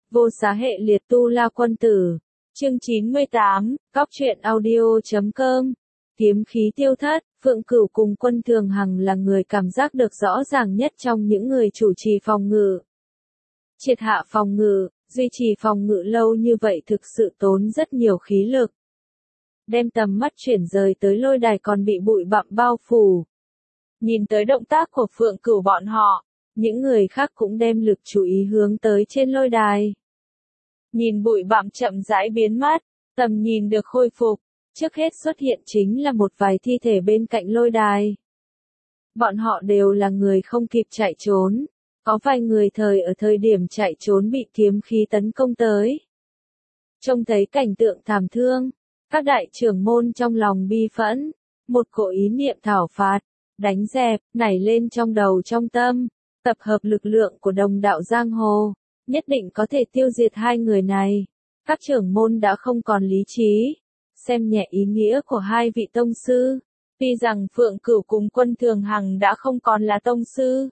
Vô Xá Hệ Liệt Tu La Quân Tử. Chương 98, Cóc truyện audio.com. Kiếm khí tiêu thất, Phượng Cửu cùng Quân Thường Hằng là người cảm giác được rõ ràng nhất trong những người chủ trì phòng ngự. Triệt hạ phòng ngự, duy trì phòng ngự lâu như vậy thực sự tốn rất nhiều khí lực. Đem tầm mắt chuyển rời tới lôi đài còn bị bụi bặm bao phủ. Nhìn tới động tác của Phượng Cửu bọn họ, những người khác cũng đem lực chú ý hướng tới trên lôi đài. Nhìn bụi bặm chậm rãi biến mất, tầm nhìn được khôi phục, trước hết xuất hiện chính là một vài thi thể bên cạnh lôi đài. Bọn họ đều là người không kịp chạy trốn, có vài người ở thời điểm chạy trốn bị kiếm khí tấn công tới. Trông thấy cảnh tượng thảm thương, các đại trưởng môn trong lòng bi phẫn, một cỗ ý niệm thảo phạt, đánh dẹp, nảy lên trong đầu trong tâm, tập hợp lực lượng của đồng đạo giang hồ, nhất định có thể tiêu diệt hai người này. Các trưởng môn đã không còn lý trí, xem nhẹ ý nghĩa của hai vị tông sư, tuy rằng Phượng Cửu cùng Quân Thường Hằng đã không còn là tông sư,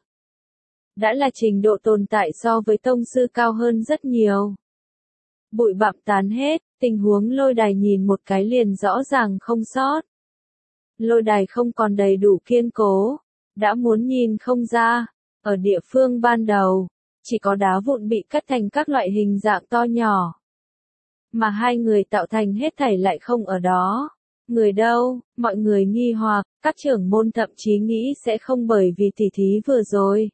đã là trình độ tồn tại so với tông sư cao hơn rất nhiều. Bụi bặm tán hết, tình huống lôi đài nhìn một cái liền rõ ràng không sót. Lôi đài không còn đầy đủ kiên cố, đã muốn nhìn không ra, ở địa phương ban đầu, chỉ có đá vụn bị cắt thành các loại hình dạng to nhỏ. Mà hai người tạo thành hết thảy lại không ở đó. Người đâu, mọi người nghi hoặc, các trưởng môn thậm chí nghĩ sẽ không bởi vì tỉ thí vừa rồi.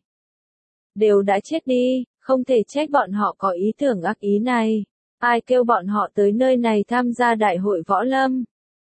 Đều đã chết đi, không thể trách bọn họ có ý tưởng ác ý này. Ai kêu bọn họ tới nơi này tham gia đại hội võ lâm.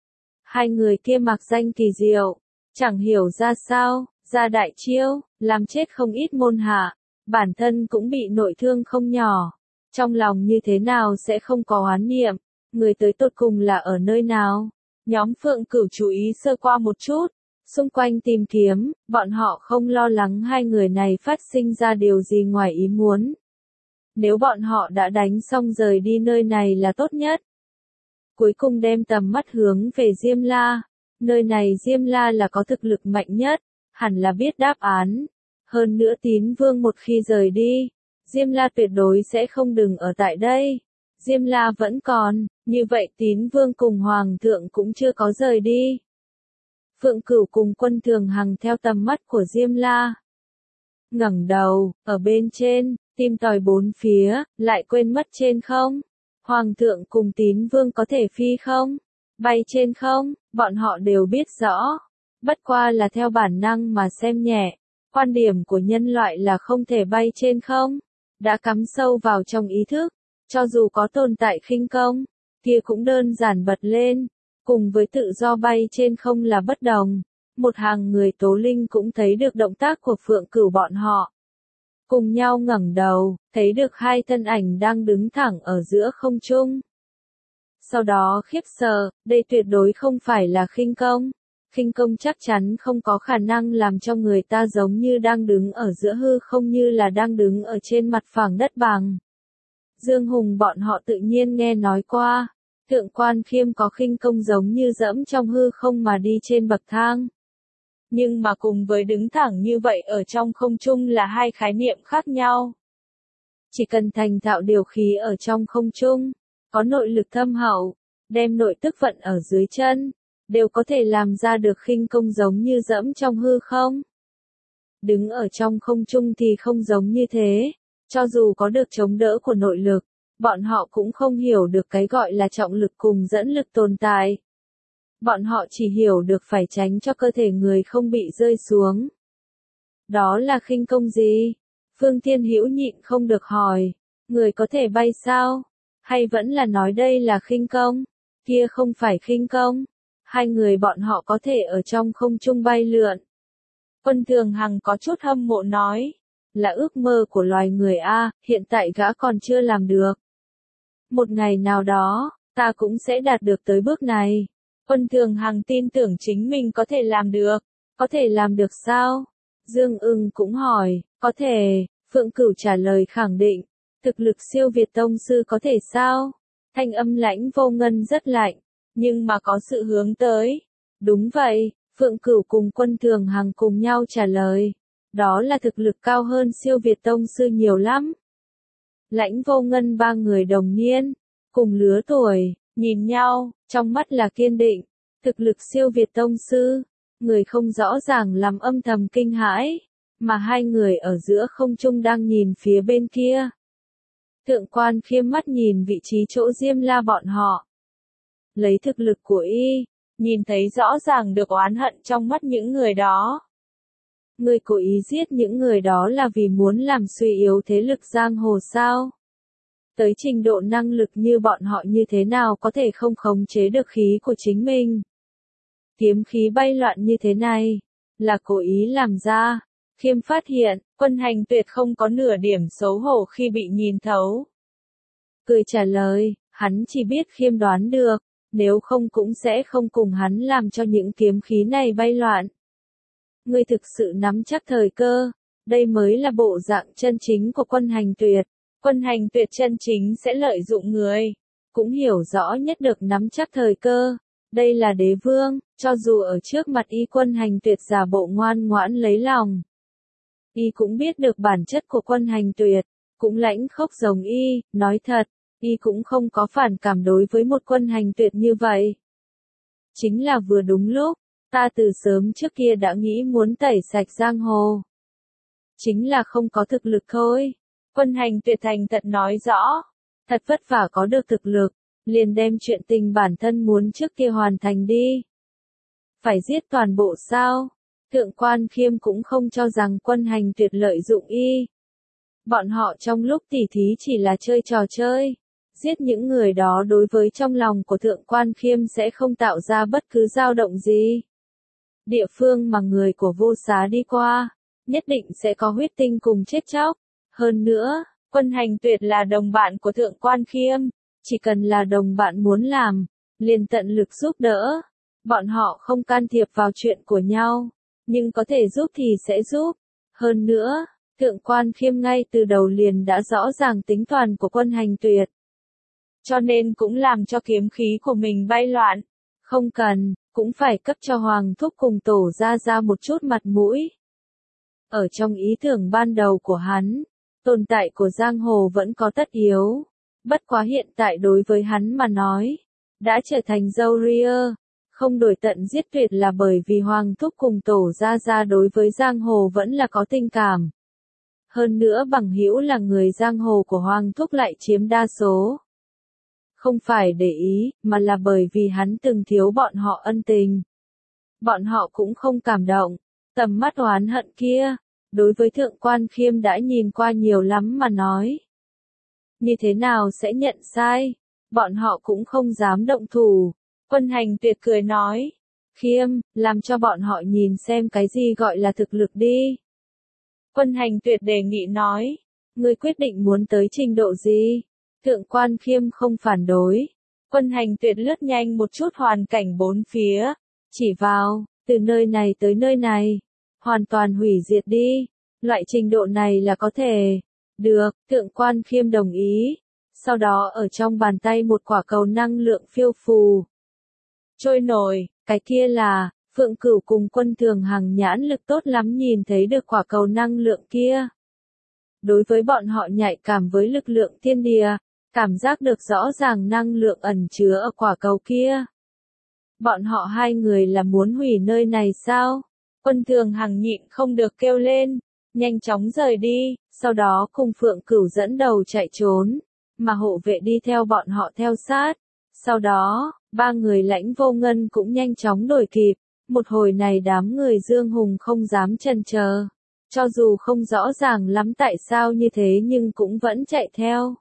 Hai người kia mặc danh kỳ diệu, chẳng hiểu ra sao, ra đại chiêu, làm chết không ít môn hạ, bản thân cũng bị nội thương không nhỏ. Trong lòng như thế nào sẽ không có oán niệm, người tới tột cùng là ở nơi nào. Nhóm Phượng Cửu chú ý sơ qua một chút, xung quanh tìm kiếm, bọn họ không lo lắng hai người này phát sinh ra điều gì ngoài ý muốn. Nếu bọn họ đã đánh xong rời đi nơi này là tốt nhất. Cuối cùng đem tầm mắt hướng về Diêm La, nơi này Diêm La là có thực lực mạnh nhất, hẳn là biết đáp án. Hơn nữa Tín Vương một khi rời đi, Diêm La tuyệt đối sẽ không đừng ở tại đây. Diêm La vẫn còn, như vậy Tín Vương cùng Hoàng thượng cũng chưa có rời đi. Phượng Cửu cùng Quân Thường Hằng theo tầm mắt của Diêm La. Ngẩng đầu, ở bên trên, tìm tòi bốn phía, lại quên mất trên không. Hoàng thượng cùng Tín Vương có thể phi không? Bay trên không? Bọn họ đều biết rõ. Bất qua là theo bản năng mà xem nhẹ. Quan điểm của nhân loại là không thể bay trên không. Đã cắm sâu vào trong ý thức. Cho dù có tồn tại khinh công, kia cũng đơn giản bật lên. Cùng với tự do bay trên không là bất đồng. Một hàng người tố linh cũng thấy được động tác của Phượng Cửu bọn họ. Cùng nhau ngẩng đầu, thấy được hai thân ảnh đang đứng thẳng ở giữa không trung. Sau đó khiếp sợ, đây tuyệt đối không phải là khinh công. Khinh công chắc chắn không có khả năng làm cho người ta giống như đang đứng ở giữa hư không như là đang đứng ở trên mặt phẳng đất bằng. Dương Hùng bọn họ tự nhiên nghe nói qua, Thượng Quan Khiêm có khinh công giống như dẫm trong hư không mà đi trên bậc thang. Nhưng mà cùng với đứng thẳng như vậy ở trong không trung là hai khái niệm khác nhau. Chỉ cần thành thạo điều khí ở trong không trung, có nội lực thâm hậu, đem nội tức vận ở dưới chân, đều có thể làm ra được khinh công giống như dẫm trong hư không. Đứng ở trong không trung thì không giống như thế, cho dù có được chống đỡ của nội lực, bọn họ cũng không hiểu được cái gọi là trọng lực cùng dẫn lực tồn tại. Bọn họ chỉ hiểu được phải tránh cho cơ thể người không bị rơi xuống. Đó là khinh công gì? Phương Thiên Hữu nhịn không được hỏi, người có thể bay sao? Hay vẫn là nói đây là khinh công? Kia không phải khinh công. Hai người bọn họ có thể ở trong không trung bay lượn. Quân Thường Hằng có chút hâm mộ nói, là ước mơ của loài người a, hiện tại gã còn chưa làm được. Một ngày nào đó, ta cũng sẽ đạt được tới bước này. Quân Thường Hằng tin tưởng chính mình có thể làm được. Có thể làm được sao? Dương Ưng cũng hỏi, có thể. Phượng Cửu trả lời khẳng định. Thực lực siêu việt tông sư có thể sao? Thanh âm Lãnh Vô Ngân rất lạnh, nhưng mà có sự hướng tới. Đúng vậy, Phượng Cửu cùng Quân Thường Hằng cùng nhau trả lời. Đó là thực lực cao hơn siêu việt tông sư nhiều lắm. Lãnh Vô Ngân ba người đồng niên, cùng lứa tuổi, nhìn nhau, trong mắt là kiên định, thực lực siêu việt tông sư, người không rõ ràng làm âm thầm kinh hãi, mà hai người ở giữa không trung đang nhìn phía bên kia. Thượng Quan Khiêm mắt nhìn vị trí chỗ Diêm La bọn họ. Lấy thực lực của y, nhìn thấy rõ ràng được oán hận trong mắt những người đó. Người cố ý giết những người đó là vì muốn làm suy yếu thế lực giang hồ sao? Tới trình độ năng lực như bọn họ như thế nào có thể không khống chế được khí của chính mình? Kiếm khí bay loạn như thế này, là cố ý làm ra. Khiêm phát hiện, Quân Hành Tuyệt không có nửa điểm xấu hổ khi bị nhìn thấu. Cười trả lời, hắn chỉ biết Khiêm đoán được, nếu không cũng sẽ không cùng hắn làm cho những kiếm khí này bay loạn. Ngươi thực sự nắm chắc thời cơ, đây mới là bộ dạng chân chính của Quân Hành Tuyệt. Quân Hành Tuyệt chân chính sẽ lợi dụng người, cũng hiểu rõ nhất được nắm chắc thời cơ. Đây là đế vương, cho dù ở trước mặt y Quân Hành Tuyệt giả bộ ngoan ngoãn lấy lòng. Y cũng biết được bản chất của Quân Hành Tuyệt, cũng lãnh khốc giống y, nói thật, y cũng không có phản cảm đối với một Quân Hành Tuyệt như vậy. Chính là vừa đúng lúc, ta từ sớm trước kia đã nghĩ muốn tẩy sạch giang hồ. Chính là không có thực lực thôi. Quân Hành Tuyệt thành thật nói rõ, thật vất vả có được thực lực, liền đem chuyện tình bản thân muốn trước kia hoàn thành đi. Phải giết toàn bộ sao? Thượng Quan Khiêm cũng không cho rằng Quân Hành Tuyệt lợi dụng y. Bọn họ trong lúc tỉ thí chỉ là chơi trò chơi. Giết những người đó đối với trong lòng của Thượng Quan Khiêm sẽ không tạo ra bất cứ dao động gì. Địa phương mà người của Vô Xá đi qua, nhất định sẽ có huyết tinh cùng chết chóc. Hơn nữa, Quân Hành Tuyệt là đồng bạn của Thượng Quan Khiêm, chỉ cần là đồng bạn muốn làm, liền tận lực giúp đỡ. Bọn họ không can thiệp vào chuyện của nhau, nhưng có thể giúp thì sẽ giúp. Hơn nữa, Thượng Quan Khiêm ngay từ đầu liền đã rõ ràng tính toán của Quân Hành Tuyệt. Cho nên cũng làm cho kiếm khí của mình bay loạn. Không cần, cũng phải cấp cho Hoàng Thúc cùng Tổ ra một chút mặt mũi. Ở trong ý tưởng ban đầu của hắn, tồn tại của giang hồ vẫn có tất yếu. Bất quá hiện tại đối với hắn mà nói, đã trở thành dâu ria. Không đổi tận giết tuyệt là bởi vì Hoàng Thúc cùng Tổ ra đối với giang hồ vẫn là có tình cảm. Hơn nữa Bằng Hữu là người giang hồ của Hoàng Thúc lại chiếm đa số. Không phải để ý, mà là bởi vì hắn từng thiếu bọn họ ân tình. Bọn họ cũng không cảm động. Tầm mắt oán hận kia, đối với Thượng Quan Khiêm đã nhìn qua nhiều lắm mà nói. Như thế nào sẽ nhận sai? Bọn họ cũng không dám động thủ. Quân Hành Tuyệt cười nói. Khiêm, làm cho bọn họ nhìn xem cái gì gọi là thực lực đi. Quân Hành Tuyệt đề nghị nói. Ngươi quyết định muốn tới trình độ gì? Thượng Quan Khiêm không phản đối. Quân Hành Tuyệt lướt nhanh một chút hoàn cảnh bốn phía. Chỉ vào, từ nơi này tới nơi này. Hoàn toàn hủy diệt đi. Loại trình độ này là có thể. Được, Thượng Quan Khiêm đồng ý. Sau đó ở trong bàn tay một quả cầu năng lượng phiêu phù. Trôi nổi, cái kia là, Phượng Cửu cùng Quân Thường Hằng nhãn lực tốt lắm nhìn thấy được quả cầu năng lượng kia. Đối với bọn họ nhạy cảm với lực lượng thiên địa, cảm giác được rõ ràng năng lượng ẩn chứa ở quả cầu kia. Bọn họ hai người là muốn hủy nơi này sao? Quân Thường Hằng nhịn không được kêu lên, nhanh chóng rời đi, sau đó cùng Phượng Cửu dẫn đầu chạy trốn, mà hộ vệ đi theo bọn họ theo sát. Sau đó, ba người Lãnh Vô Ngân cũng nhanh chóng đuổi kịp, một hồi này đám người Dương Hùng không dám chần chờ. Cho dù không rõ ràng lắm tại sao như thế nhưng cũng vẫn chạy theo.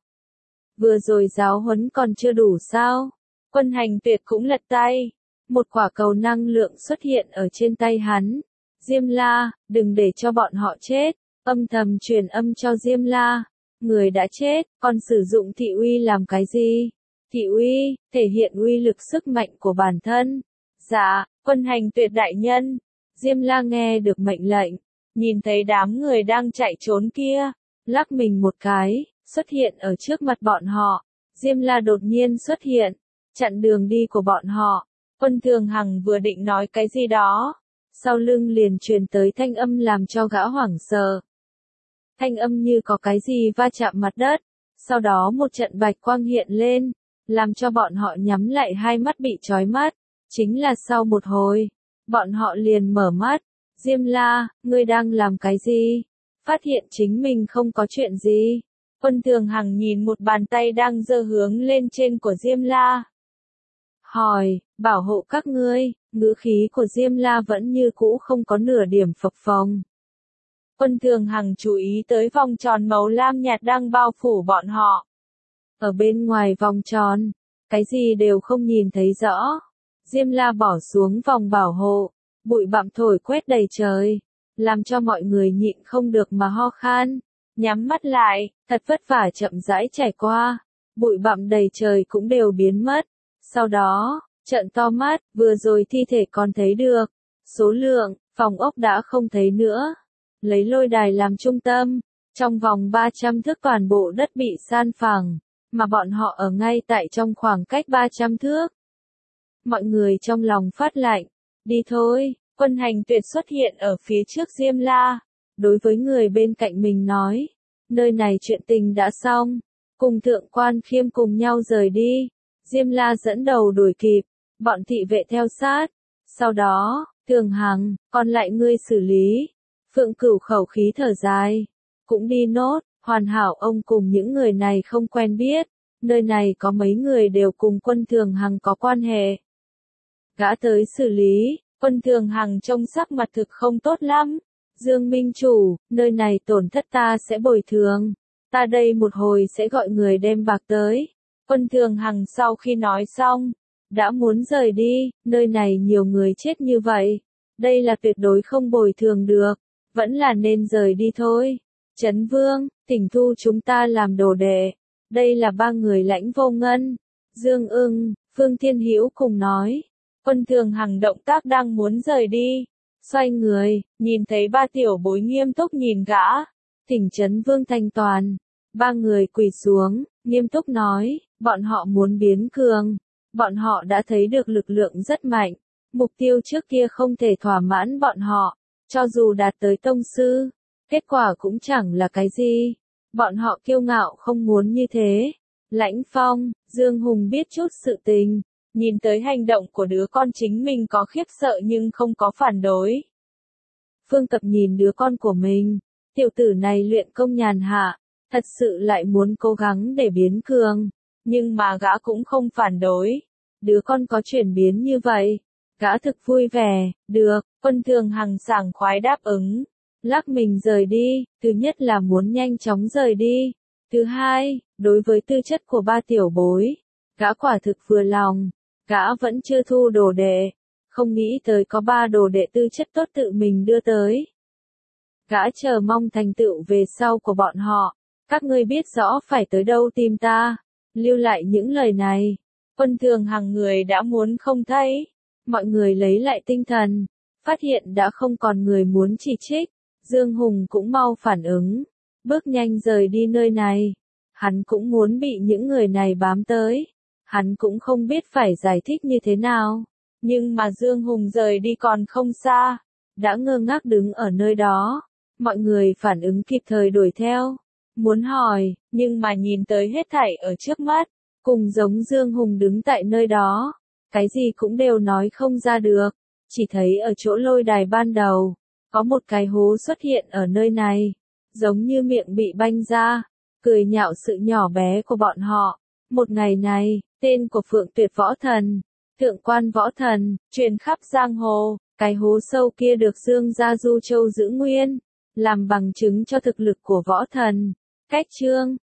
Vừa rồi giáo huấn còn chưa đủ sao? Quân Hành Tuyệt cũng lật tay. Một quả cầu năng lượng xuất hiện ở trên tay hắn. Diêm La, đừng để cho bọn họ chết. Âm thầm truyền âm cho Diêm La. Người đã chết, còn sử dụng thị uy làm cái gì? Thị uy, thể hiện uy lực sức mạnh của bản thân. Dạ, Quân Hành Tuyệt đại nhân. Diêm La nghe được mệnh lệnh. Nhìn thấy đám người đang chạy trốn kia. Lắc mình một cái, xuất hiện ở trước mặt bọn họ. Diêm La đột nhiên xuất hiện, chặn đường đi của bọn họ. Quân Thường Hằng vừa định nói cái gì đó. Sau lưng liền truyền tới thanh âm làm cho gã hoảng sợ. Thanh âm như có cái gì va chạm mặt đất. Sau đó một trận bạch quang hiện lên, làm cho bọn họ nhắm lại hai mắt bị chói mắt. Chính là sau một hồi, bọn họ liền mở mắt. Diêm La, ngươi đang làm cái gì? Phát hiện chính mình không có chuyện gì. Quân Thường Hằng nhìn một bàn tay đang giơ hướng lên trên của Diêm La. Hỏi, bảo hộ các ngươi, ngữ khí của Diêm La vẫn như cũ không có nửa điểm phập phồng. Quân Thường Hằng chú ý tới vòng tròn màu lam nhạt đang bao phủ bọn họ. Ở bên ngoài vòng tròn, cái gì đều không nhìn thấy rõ. Diêm La bỏ xuống vòng bảo hộ, bụi bặm thổi quét đầy trời, làm cho mọi người nhịn không được mà ho khan. Nhắm mắt lại, thật vất vả chậm rãi trải qua, bụi bặm đầy trời cũng đều biến mất. Sau đó, trợn to mắt, vừa rồi thi thể còn thấy được. Số lượng, phòng ốc đã không thấy nữa. Lấy lôi đài làm trung tâm, trong vòng 300 thước toàn bộ đất bị san phẳng, mà bọn họ ở ngay tại trong khoảng cách 300 thước. Mọi người trong lòng phát lạnh, đi thôi, Quân Hành Tuyệt xuất hiện ở phía trước Diêm La, đối với người bên cạnh mình nói, nơi này chuyện tình đã xong, cùng Thượng Quan Khiêm cùng nhau rời đi. Diêm La dẫn đầu đuổi kịp, bọn thị vệ theo sát, sau đó, Thường Hằng, còn lại ngươi xử lý. Phượng Cửu khẩu khí thở dài, cũng đi nốt, hoàn hảo ông cùng những người này không quen biết, nơi này có mấy người đều cùng Quân Thường Hằng có quan hệ. Gã tới xử lý, Quân Thường Hằng trông sắc mặt thực không tốt lắm. Dương Minh Chủ, nơi này tổn thất ta sẽ bồi thường, ta đây một hồi sẽ gọi người đem bạc tới. Quân Thường Hằng sau khi nói xong, đã muốn rời đi, nơi này nhiều người chết như vậy, đây là tuyệt đối không bồi thường được, vẫn là nên rời đi thôi. Trấn Vương, thỉnh thu chúng ta làm đồ đệ, đây là ba người Lãnh Vô Ngân, Dương Ưng, Phương Thiên Hữu cùng nói. Quân Thường Hằng động tác đang muốn rời đi, xoay người, nhìn thấy ba tiểu bối nghiêm túc nhìn gã, thỉnh Trấn Vương thanh toàn. Ba người quỳ xuống, nghiêm túc nói, bọn họ muốn biến cường, bọn họ đã thấy được lực lượng rất mạnh, mục tiêu trước kia không thể thỏa mãn bọn họ, cho dù đạt tới tông sư, kết quả cũng chẳng là cái gì, bọn họ kiêu ngạo không muốn như thế. Lãnh Phong, Dương Hùng biết chút sự tình, nhìn tới hành động của đứa con chính mình có khiếp sợ nhưng không có phản đối. Phương Tập nhìn đứa con của mình, tiểu tử này luyện công nhàn hạ, thật sự lại muốn cố gắng để biến cường, nhưng mà gã cũng không phản đối. Đứa con có chuyển biến như vậy, gã thực vui vẻ, được, Quân Thường Hằng sảng khoái đáp ứng, lắc mình rời đi, thứ nhất là muốn nhanh chóng rời đi, thứ hai, đối với tư chất của ba tiểu bối, gã quả thực vừa lòng, gã vẫn chưa thu đồ đệ, không nghĩ tới có ba đồ đệ tư chất tốt tự mình đưa tới. Gã chờ mong thành tựu về sau của bọn họ, các ngươi biết rõ phải tới đâu tìm ta, lưu lại những lời này. Quân Thường Hằng người đã muốn không thấy, mọi người lấy lại tinh thần, phát hiện đã không còn người muốn chỉ trích, Dương Hùng cũng mau phản ứng, bước nhanh rời đi nơi này, hắn cũng muốn bị những người này bám tới, hắn cũng không biết phải giải thích như thế nào, nhưng mà Dương Hùng rời đi còn không xa, đã ngơ ngác đứng ở nơi đó, mọi người phản ứng kịp thời đuổi theo, muốn hỏi, nhưng mà nhìn tới hết thảy ở trước mắt, cùng giống Dương Hùng đứng tại nơi đó, cái gì cũng đều nói không ra được, chỉ thấy ở chỗ lôi đài ban đầu, có một cái hố xuất hiện ở nơi này, giống như miệng bị banh ra, cười nhạo sự nhỏ bé của bọn họ. Một ngày này, tên của Phượng Tuyệt Võ Thần, Thượng Quan Võ Thần, truyền khắp giang hồ, cái hố sâu kia được Dương gia Du Châu giữ nguyên, làm bằng chứng cho thực lực của võ thần. Cách chương